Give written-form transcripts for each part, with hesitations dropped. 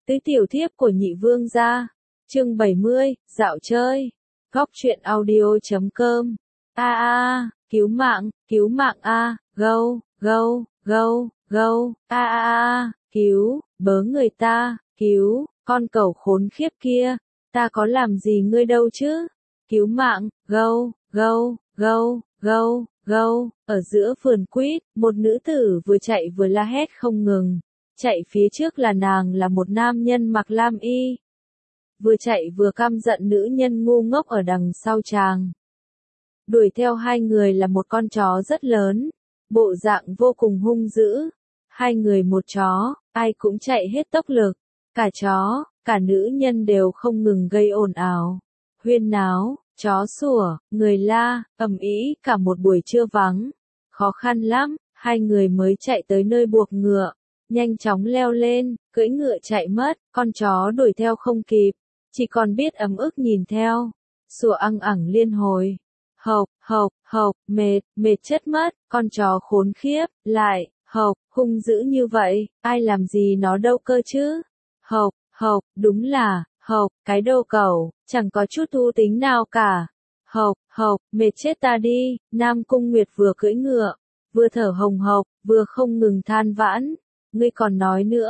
Tứ tiểu thiếp của nhị vương gia. Chương 70, dạo chơi. Góc truyện audio.com. Cứu mạng a, go, cứu, bớ người ta, cứu, con cẩu khốn khiếp kia, ta có làm gì ngươi đâu chứ? Cứu mạng, go, ở giữa vườn quýt, một nữ tử vừa chạy vừa la hét không ngừng. Chạy phía trước là nàng là một nam nhân mặc lam y. Vừa chạy vừa căm giận nữ nhân ngu ngốc ở đằng sau chàng. Đuổi theo hai người là một con chó rất lớn, bộ dạng vô cùng hung dữ. Hai người một chó, ai cũng chạy hết tốc lực. Cả chó, cả nữ nhân đều không ngừng gây ồn ào, huyên náo, chó sủa, người la, ầm ĩ cả một buổi trưa vắng. Khó khăn lắm, hai người mới chạy tới nơi buộc ngựa. Nhanh chóng leo lên, cưỡi ngựa chạy mất, con chó đuổi theo không kịp, chỉ còn biết ấm ức nhìn theo, sủa ăng ẳng liên hồi. Hộc, mệt chết mất, con chó khốn khiếp, lại, hung dữ như vậy, ai làm gì nó đâu cơ chứ? Đúng là, cái đầu cẩu, chẳng có chút thú tính nào cả. Mệt chết ta đi, Nam Cung Nguyệt vừa cưỡi ngựa, vừa thở hồng hộc, vừa không ngừng than vãn. Ngươi còn nói nữa,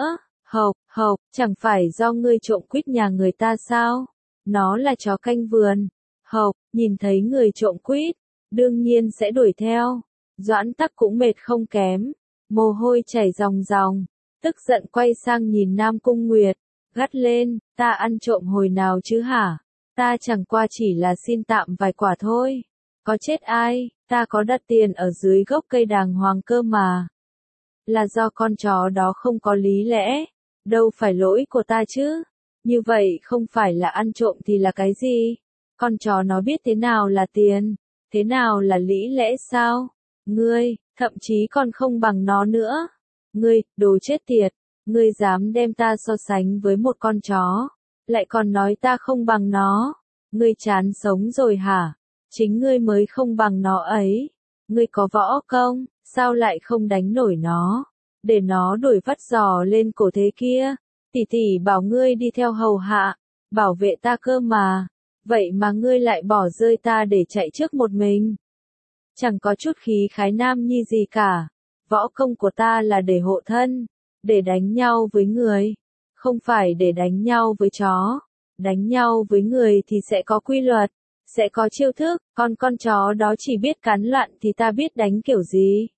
chẳng phải do ngươi trộm quýt nhà người ta sao? Nó là chó canh vườn. Nhìn thấy người trộm quýt, đương nhiên sẽ đuổi theo. Doãn Tắc cũng mệt không kém, mồ hôi chảy ròng ròng, tức giận quay sang nhìn Nam Cung Nguyệt, gắt lên, ta ăn trộm hồi nào chứ hả? Ta chẳng qua chỉ là xin tạm vài quả thôi. Có chết ai, ta có đặt tiền ở dưới gốc cây đàng hoàng cơ mà. Là do con chó đó không có lý lẽ, đâu phải lỗi của ta chứ. Như vậy không phải là ăn trộm thì là cái gì? Con chó nó biết thế nào là tiền, thế nào là lý lẽ sao? Ngươi, thậm chí còn không bằng nó nữa. Ngươi, đồ chết tiệt, ngươi dám đem ta so sánh với một con chó, lại còn nói ta không bằng nó. Ngươi chán sống rồi hả? Chính ngươi mới không bằng nó ấy. Ngươi có võ công, sao lại không đánh nổi nó? Để nó đuổi vắt giò lên cổ thế kia. Tỷ tỷ bảo ngươi đi theo hầu hạ, bảo vệ ta cơ mà. Vậy mà ngươi lại bỏ rơi ta để chạy trước một mình. Chẳng có chút khí khái nam nhi gì cả. Võ công của ta là để hộ thân, để đánh nhau với người, không phải để đánh nhau với chó. Đánh nhau với người thì sẽ có quy luật, sẽ có chiêu thức, còn con chó đó chỉ biết cắn loạn thì ta biết đánh kiểu gì.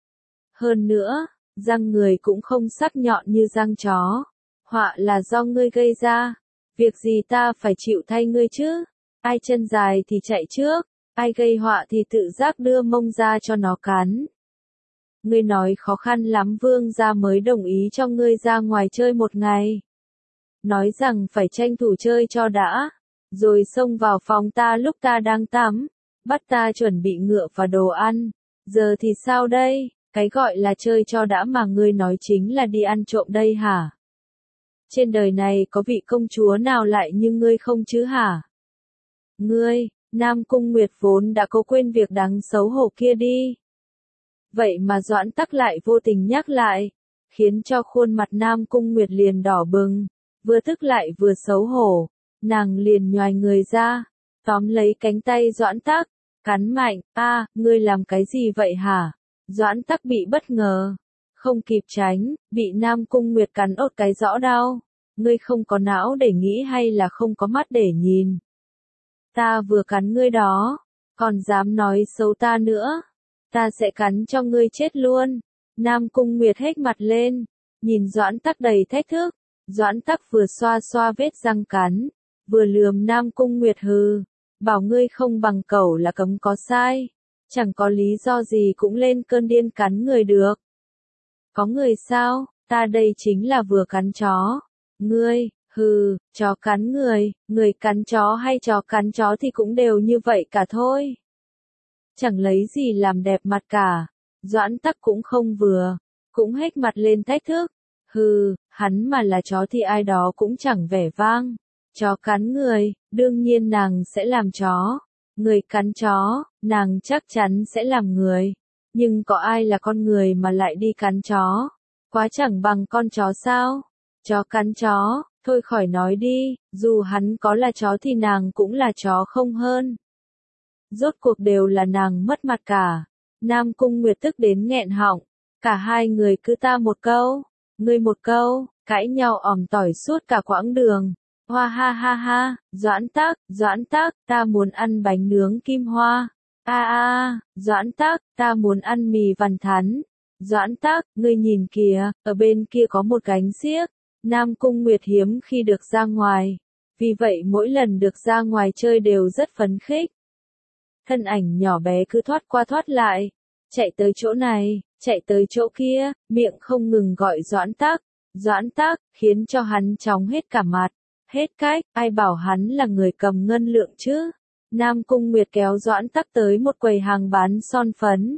Hơn nữa, răng người cũng không sắc nhọn như răng chó. Họa là do ngươi gây ra, việc gì ta phải chịu thay ngươi chứ? Ai chân dài thì chạy trước, ai gây họa thì tự giác đưa mông ra cho nó cắn. Ngươi nói khó khăn lắm vương gia mới đồng ý cho ngươi ra ngoài chơi một ngày. Nói rằng phải tranh thủ chơi cho đã, rồi xông vào phòng ta lúc ta đang tắm, bắt ta chuẩn bị ngựa và đồ ăn. Giờ thì sao đây? Cái gọi là chơi cho đã mà ngươi nói chính là đi ăn trộm đây hả? Trên đời này có vị công chúa nào lại như ngươi không chứ hả? Ngươi, Nam Cung Nguyệt vốn đã có quên việc đáng xấu hổ kia đi. Vậy mà Doãn Tắc lại vô tình nhắc lại, khiến cho khuôn mặt Nam Cung Nguyệt liền đỏ bừng, vừa tức lại vừa xấu hổ. Nàng liền nhoài người ra, tóm lấy cánh tay Doãn Tắc, cắn mạnh, ngươi làm cái gì vậy hả? Doãn Tắc bị bất ngờ, không kịp tránh, bị Nam Cung Nguyệt cắn ốt cái rõ đau. Ngươi không có não để nghĩ hay là không có mắt để nhìn? Ta vừa cắn ngươi đó, còn dám nói xấu ta nữa, ta sẽ cắn cho ngươi chết luôn. Nam Cung Nguyệt hét mặt lên, nhìn Doãn Tắc đầy thách thức. Doãn Tắc vừa xoa xoa vết răng cắn, vừa lườm Nam Cung Nguyệt hừ, bảo ngươi không bằng cẩu là cấm có sai, chẳng có lý do gì cũng lên cơn điên cắn người được. Có người sao, ta đây chính là vừa cắn chó. Ngươi, chó cắn người, người cắn chó hay chó cắn chó thì cũng đều như vậy cả thôi. Chẳng lấy gì làm đẹp mặt cả. Doãn Tắc cũng không vừa, cũng hét mặt lên thách thức. Hắn mà là chó thì ai đó cũng chẳng vẻ vang. Chó cắn người, đương nhiên nàng sẽ làm chó. Người cắn chó, nàng chắc chắn sẽ làm người. Nhưng có ai là con người mà lại đi cắn chó? Quá chẳng bằng con chó sao? Chó cắn chó, Thôi khỏi nói đi, dù hắn có là chó thì nàng cũng là chó không hơn. Rốt cuộc đều là nàng mất mặt cả. Nam Cung Nguyệt tức đến nghẹn họng. Cả hai người cứ ta một câu, ngươi một câu, cãi nhau ỏm tỏi suốt cả quãng đường. Hoa ha ha ha, Doãn Tắc, ta muốn ăn bánh nướng kim hoa. Doãn Tắc, ta muốn ăn mì vằn thắn. Doãn Tắc, ngươi nhìn kìa, ở bên kia có một gánh xiếc. Nam Cung Nguyệt hiếm khi được ra ngoài. Vì vậy mỗi lần được ra ngoài chơi đều rất phấn khích. Thân ảnh nhỏ bé cứ thoát qua thoát lại. Chạy tới chỗ này, chạy tới chỗ kia, miệng không ngừng gọi Doãn Tắc, khiến cho hắn chóng hết cả mặt. Hết cách, ai bảo hắn là người cầm ngân lượng chứ. Nam Cung Nguyệt kéo Doãn Tắc tới một quầy hàng bán son phấn.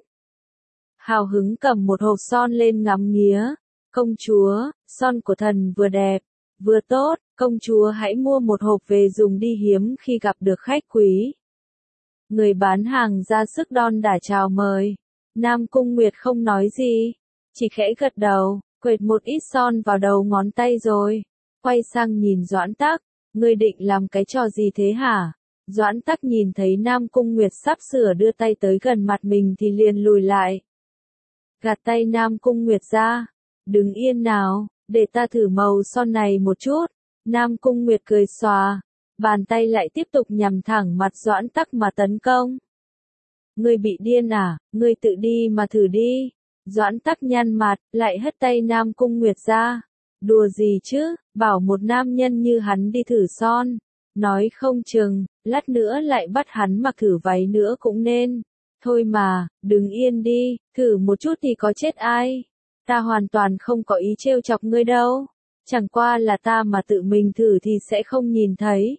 Hào hứng cầm một hộp son lên ngắm nghía. Công chúa, son của thần vừa đẹp, vừa tốt, công chúa hãy mua một hộp về dùng đi, hiếm khi gặp được khách quý. Người bán hàng ra sức đon đả chào mời. Nam Cung Nguyệt không nói gì, chỉ khẽ gật đầu, quệt một ít son vào đầu ngón tay rồi. Quay sang nhìn Doãn Tắc, ngươi định làm cái trò gì thế hả? Doãn Tắc nhìn thấy Nam Cung Nguyệt sắp sửa đưa tay tới gần mặt mình thì liền lùi lại. Gạt tay Nam Cung Nguyệt ra. Đứng yên nào, để ta thử màu son này một chút. Nam Cung Nguyệt cười xòa. Bàn tay lại tiếp tục nhằm thẳng mặt Doãn Tắc mà tấn công. Ngươi bị điên à, ngươi tự đi mà thử đi. Doãn Tắc nhăn mặt, lại hất tay Nam Cung Nguyệt ra. Đùa gì chứ, bảo một nam nhân như hắn đi thử son. Nói không chừng, lát nữa lại bắt hắn mặc thử váy nữa cũng nên. Thôi mà, đứng yên đi, thử một chút thì có chết ai. Ta hoàn toàn không có ý trêu chọc ngươi đâu. Chẳng qua là ta mà tự mình thử thì sẽ không nhìn thấy.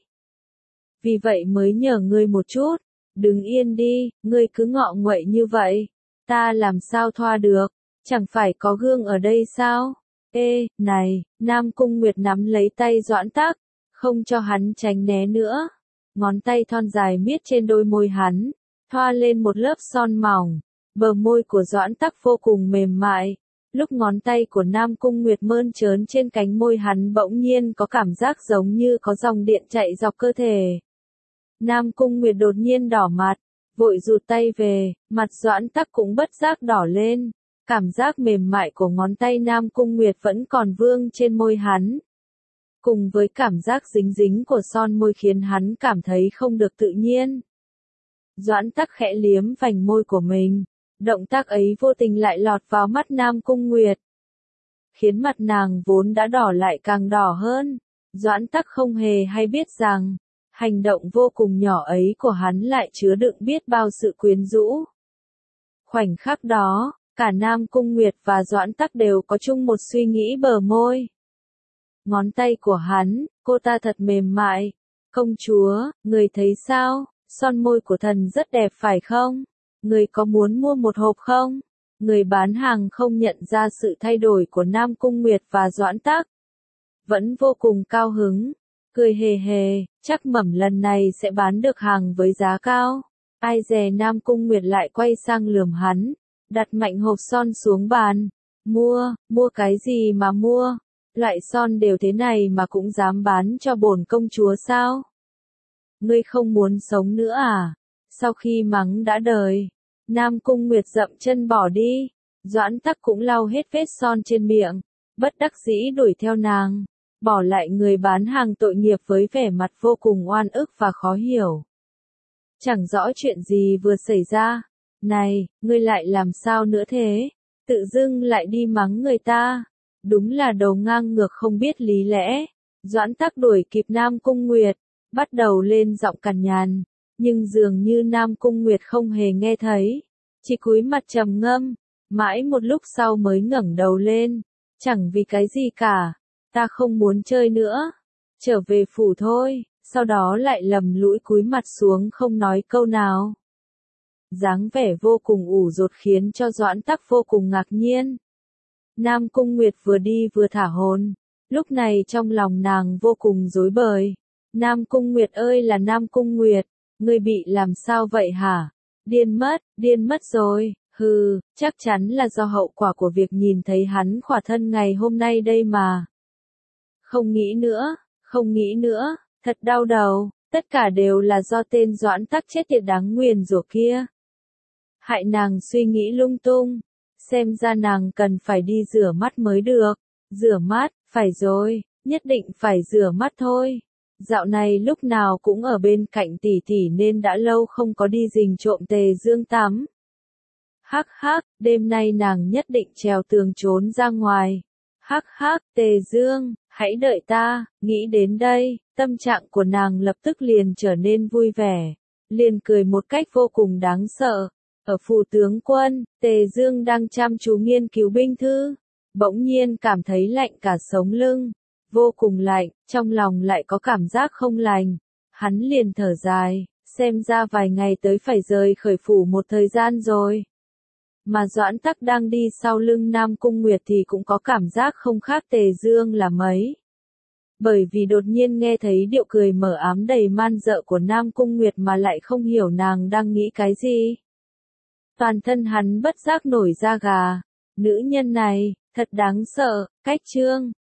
Vì vậy mới nhờ ngươi một chút. Đứng yên đi, ngươi cứ ngọ nguậy như vậy. Ta làm sao thoa được, chẳng phải có gương ở đây sao? Ê, này, Nam Cung Nguyệt nắm lấy tay Doãn Tắc, không cho hắn tránh né nữa. Ngón tay thon dài miết trên đôi môi hắn, thoa lên một lớp son mỏng. Bờ môi của Doãn Tắc vô cùng mềm mại. Lúc ngón tay của Nam Cung Nguyệt mơn trớn trên cánh môi hắn bỗng nhiên có cảm giác giống như có dòng điện chạy dọc cơ thể. Nam Cung Nguyệt đột nhiên đỏ mặt, vội rụt tay về, mặt Doãn Tắc cũng bất giác đỏ lên. Cảm giác mềm mại của ngón tay Nam Cung Nguyệt vẫn còn vương trên môi hắn. Cùng với cảm giác dính dính của son môi khiến hắn cảm thấy không được tự nhiên. Doãn Tắc khẽ liếm vành môi của mình. Động tác ấy vô tình lại lọt vào mắt Nam Cung Nguyệt. Khiến mặt nàng vốn đã đỏ lại càng đỏ hơn. Doãn Tắc không hề hay biết rằng, hành động vô cùng nhỏ ấy của hắn lại chứa đựng biết bao sự quyến rũ. Khoảnh khắc đó, cả Nam Cung Nguyệt và Doãn Tắc đều có chung một suy nghĩ bờ môi. Ngón tay của hắn, cô ta thật mềm mại. Công chúa, người thấy sao, son môi của thần rất đẹp phải không? Người có muốn mua một hộp không? Người bán hàng không nhận ra sự thay đổi của Nam Cung Nguyệt và Doãn Tắc. Vẫn vô cùng cao hứng. Cười hề hề, chắc Mẩm lần này sẽ bán được hàng với giá cao. Ai dè Nam Cung Nguyệt lại quay sang lườm hắn, đặt mạnh hộp son xuống bàn. Mua cái gì mà mua? Loại son đều thế này mà cũng dám bán cho bổn công chúa sao? Ngươi không muốn sống nữa à? Sau khi mắng đã đời, Nam Cung Nguyệt dậm chân bỏ đi. Doãn Tắc cũng lau hết vết son trên miệng, bất đắc dĩ đuổi theo nàng, bỏ lại người bán hàng tội nghiệp với vẻ mặt vô cùng oan ức và khó hiểu. Chẳng rõ chuyện gì vừa xảy ra. Này, ngươi lại làm sao nữa thế? Tự dưng lại đi mắng người ta. Đúng là đầu ngang ngược không biết lý lẽ. Doãn Tắc đuổi kịp Nam Cung Nguyệt, bắt đầu lên giọng cằn nhằn, nhưng dường như Nam Cung Nguyệt không hề nghe thấy, chỉ cúi mặt trầm ngâm, mãi một lúc sau mới ngẩng đầu lên, chẳng vì cái gì cả, ta không muốn chơi nữa, trở về phủ thôi, sau đó lại lầm lũi cúi mặt xuống không nói câu nào. Dáng vẻ vô cùng ủ rột khiến cho Doãn Tắc vô cùng ngạc nhiên. Nam Cung Nguyệt vừa đi vừa thả hồn, lúc này trong lòng nàng vô cùng rối bời. Nam Cung Nguyệt ơi là Nam Cung Nguyệt, ngươi bị làm sao vậy hả? Điên mất rồi, hừ, chắc chắn là do hậu quả của việc nhìn thấy hắn khỏa thân ngày hôm nay đây mà. không nghĩ nữa, thật đau đầu, tất cả đều là do tên Doãn Tắc chết tiệt đáng nguyền rủa kia. Hại nàng suy nghĩ lung tung, xem ra nàng cần phải đi rửa mắt mới được. Rửa mắt, phải rồi, nhất định phải rửa mắt thôi. Dạo này lúc nào cũng ở bên cạnh tỷ tỷ nên đã lâu không có đi rình trộm Tề Dương tắm. Hắc hắc, đêm nay nàng nhất định trèo tường trốn ra ngoài. Hắc hắc, Tề Dương, hãy đợi ta, nghĩ đến đây, tâm trạng của nàng lập tức liền trở nên vui vẻ, liền cười một cách vô cùng đáng sợ. Ở phủ tướng quân, Tề Dương đang chăm chú nghiên cứu binh thư, bỗng nhiên cảm thấy lạnh cả sống lưng, vô cùng lạnh, trong lòng lại có cảm giác không lành. Hắn liền thở dài, xem ra vài ngày tới phải rời khỏi phủ một thời gian rồi. Mà Doãn Tắc đang đi sau lưng Nam Cung Nguyệt thì cũng có cảm giác không khác Tề Dương là mấy. Bởi vì đột nhiên nghe thấy điệu cười mờ ám đầy man dợ của Nam Cung Nguyệt mà lại không hiểu nàng đang nghĩ cái gì. Toàn thân hắn bất giác nổi da gà, nữ nhân này, thật đáng sợ, cách chương.